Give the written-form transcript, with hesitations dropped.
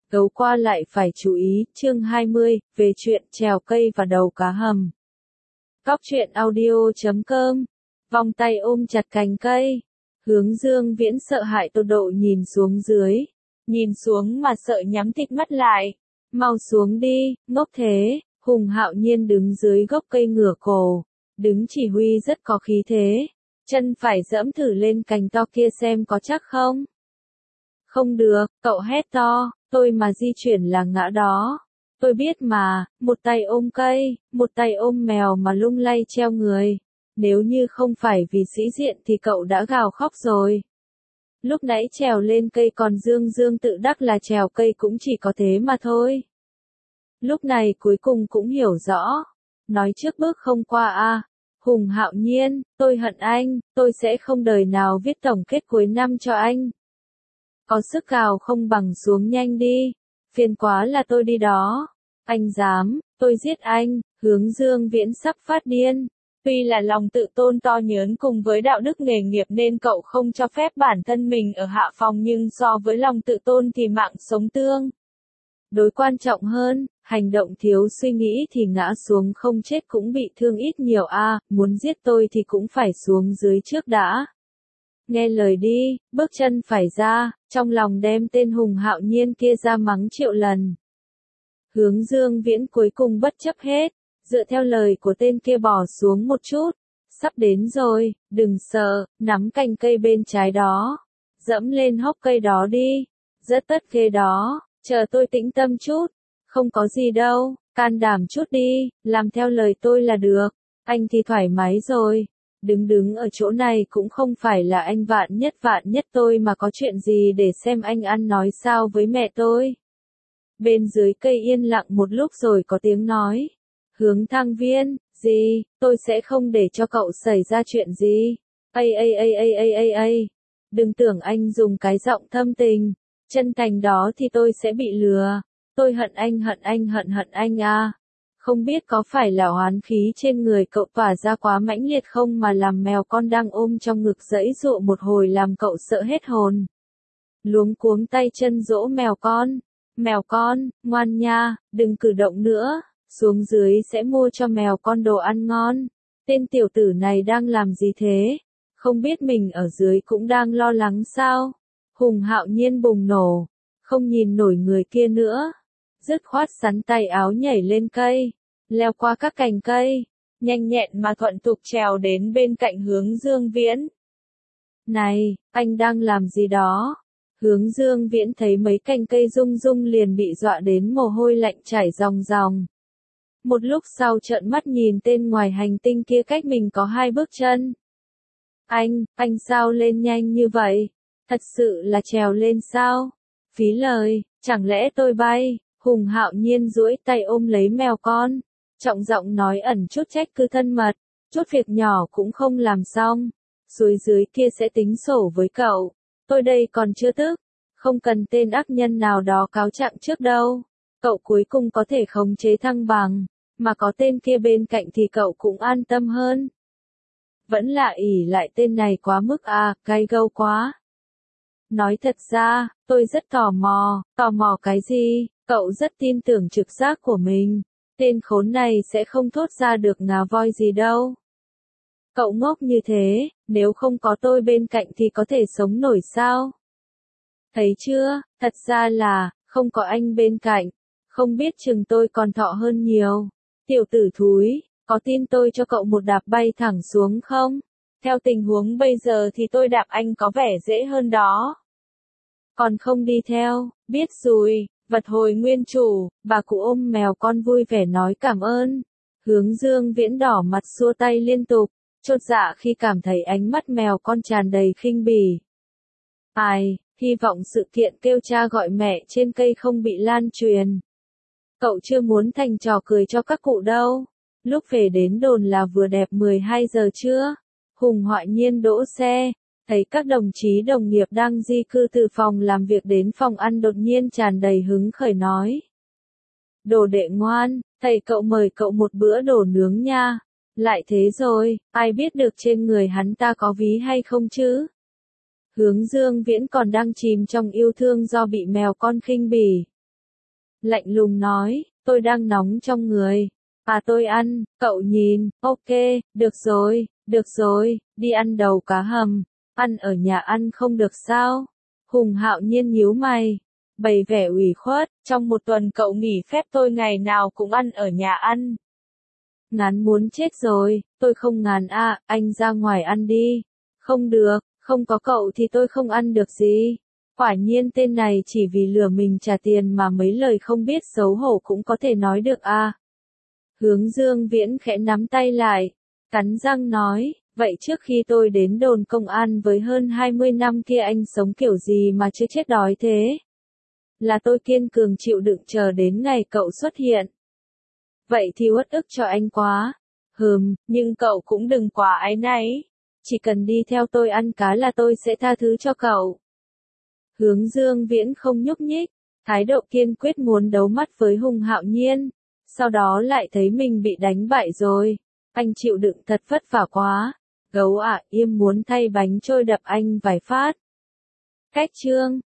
Gấu qua lại phải chú ý, chương 20, về chuyện trèo cây và đầu cá hầm. Cóc truyện audio.com, vòng tay ôm chặt cành cây. Hướng Dương Viễn sợ hãi tột độ nhìn xuống dưới. Nhìn xuống mà sợ nhắm tịt mắt lại. Mau xuống đi, ngốc thế. Hùng Hạo Nhiên đứng dưới gốc cây ngửa cổ. Đứng chỉ huy rất có khí thế. Chân phải giẫm thử lên cành to kia xem có chắc không. Không được, cậu hét to, tôi mà di chuyển là ngã đó. Tôi biết mà, một tay ôm cây, một tay ôm mèo mà lung lay treo người. Nếu như không phải vì sĩ diện thì cậu đã gào khóc rồi. Lúc nãy trèo lên cây còn Dương tự đắc là trèo cây cũng chỉ có thế mà thôi. Lúc này cuối cùng cũng hiểu rõ. Nói trước bước không qua a. Hùng Hạo Nhiên, tôi hận anh, tôi sẽ không đời nào viết tổng kết cuối năm cho anh. Có sức cào không bằng xuống nhanh đi. Phiền quá là tôi đi đó. Anh dám, tôi giết anh. Hướng Dương Viễn sắp phát điên. Tuy là lòng tự tôn to nhớn cùng với đạo đức nghề nghiệp nên cậu không cho phép bản thân mình ở hạ phòng, nhưng so với lòng tự tôn thì mạng sống tương đối quan trọng hơn. Hành động thiếu suy nghĩ thì ngã xuống không chết cũng bị thương ít nhiều a. Muốn giết tôi thì cũng phải xuống dưới trước đã. Nghe lời đi, bước chân phải ra, trong lòng đem tên Hùng Hạo Nhiên kia ra mắng triệu lần. Hướng Dương Viễn cuối cùng bất chấp hết, dựa theo lời của tên kia bỏ xuống một chút. Sắp đến rồi, đừng sợ, nắm cành cây bên trái đó. Dẫm lên hốc cây đó đi. Rất tất ghê đó, chờ tôi tĩnh tâm chút. Không có gì đâu, can đảm chút đi, làm theo lời tôi là được. Anh thì thoải mái rồi. Đứng ở chỗ này cũng không phải là anh vạn nhất tôi mà có chuyện gì để xem anh ăn nói sao với mẹ tôi. Bên dưới cây yên lặng một lúc rồi có tiếng nói. Hướng Thăng Viên, gì, tôi sẽ không để cho cậu xảy ra chuyện gì. Ây. Đừng tưởng anh dùng cái giọng thâm tình, chân thành đó thì tôi sẽ bị lừa. Tôi hận anh à. Không biết có phải là oán khí trên người cậu tỏa ra quá mãnh liệt không mà làm mèo con đang ôm trong ngực giãy giụa một hồi làm cậu sợ hết hồn. Luống cuống tay chân dỗ mèo con. Mèo con, ngoan nha, đừng cử động nữa, xuống dưới sẽ mua cho mèo con đồ ăn ngon. Tên tiểu tử này đang làm gì thế? Không biết mình ở dưới cũng đang lo lắng sao? Hùng Hạo Nhiên bùng nổ, không nhìn nổi người kia nữa. Dứt khoát sắn tay áo nhảy lên cây, leo qua các cành cây, nhanh nhẹn mà thuận tục trèo đến bên cạnh Hướng Dương Viễn. Này, anh đang làm gì đó? Hướng Dương Viễn thấy mấy cành cây rung rung liền bị dọa đến mồ hôi lạnh chảy ròng ròng. Một lúc sau trợn mắt nhìn tên ngoài hành tinh kia cách mình có 2 bước chân. Anh sao lên nhanh như vậy? Thật sự là trèo lên sao? Phí lời, chẳng lẽ tôi bay? Hùng Hạo Nhiên duỗi tay ôm lấy mèo con, trọng giọng nói ẩn chút trách cứ thân mật, chút việc nhỏ cũng không làm xong, xuống dưới kia sẽ tính sổ với cậu. Tôi đây còn chưa tức, không cần tên ác nhân nào đó cáo trạng trước đâu. Cậu cuối cùng có thể khống chế thăng bằng, mà có tên kia bên cạnh thì cậu cũng an tâm hơn. Vẫn là ỷ lại tên này quá mức à, gay gâu quá. Nói thật ra, tôi rất tò mò cái gì? Cậu rất tin tưởng trực giác của mình. Tên khốn này sẽ không thốt ra được ngà voi gì đâu. Cậu ngốc như thế, nếu không có tôi bên cạnh thì có thể sống nổi sao? Thấy chưa, thật ra là, không có anh bên cạnh, không biết chừng tôi còn thọ hơn nhiều. Tiểu tử thúi, có tin tôi cho cậu một đạp bay thẳng xuống không? Theo tình huống bây giờ thì tôi đạp anh có vẻ dễ hơn đó. Còn không đi theo, biết rồi. Vật hồi nguyên chủ, bà cụ ôm mèo con vui vẻ nói cảm ơn. Hướng Dương Viễn đỏ mặt xua tay liên tục, chột dạ khi cảm thấy ánh mắt mèo con tràn đầy khinh bỉ. Hy vọng sự kiện kêu cha gọi mẹ trên cây không bị lan truyền. Cậu chưa muốn thành trò cười cho các cụ đâu. Lúc về đến đồn là vừa đẹp 12 giờ trưa. Hùng Hạo Nhiên đỗ xe. Thấy các đồng chí đồng nghiệp đang di cư từ phòng làm việc đến phòng ăn đột nhiên tràn đầy hứng khởi nói. Đồ đệ ngoan, thầy cậu mời cậu một bữa đồ nướng nha. Lại thế rồi, ai biết được trên người hắn ta có ví hay không chứ? Hướng Dương Viễn còn đang chìm trong yêu thương do bị mèo con khinh bỉ. Lạnh lùng nói, tôi đang nóng trong người. À tôi ăn, cậu nhìn, ok, được rồi, đi ăn đầu cá hầm. Ăn ở nhà ăn không được sao? Hùng Hạo Nhiên nhíu mày, bày vẻ ủy khuất, trong một tuần cậu nghỉ phép tôi ngày nào cũng ăn ở nhà ăn. Ngán muốn chết rồi, tôi không ngán à, anh ra ngoài ăn đi. Không được, không có cậu thì tôi không ăn được gì. Quả nhiên tên này chỉ vì lừa mình trả tiền mà mấy lời không biết xấu hổ cũng có thể nói được à. Hướng Dương Viễn khẽ nắm tay lại, cắn răng nói, vậy trước khi tôi đến đồn công an với hơn 20 năm kia anh sống kiểu gì mà chưa chết đói thế? Là tôi kiên cường chịu đựng chờ đến ngày cậu xuất hiện. Vậy thì uất ức cho anh quá. Nhưng cậu cũng đừng quá áy náy. Chỉ cần đi theo tôi ăn cá là tôi sẽ tha thứ cho cậu. Hướng Dương Viễn không nhúc nhích, thái độ kiên quyết muốn đấu mắt với Hùng Hạo Nhiên. Sau đó lại thấy mình bị đánh bại rồi. Anh chịu đựng thật vất vả quá. Gấu ạ, im muốn thay bánh trôi đập anh vài phát. Cách chương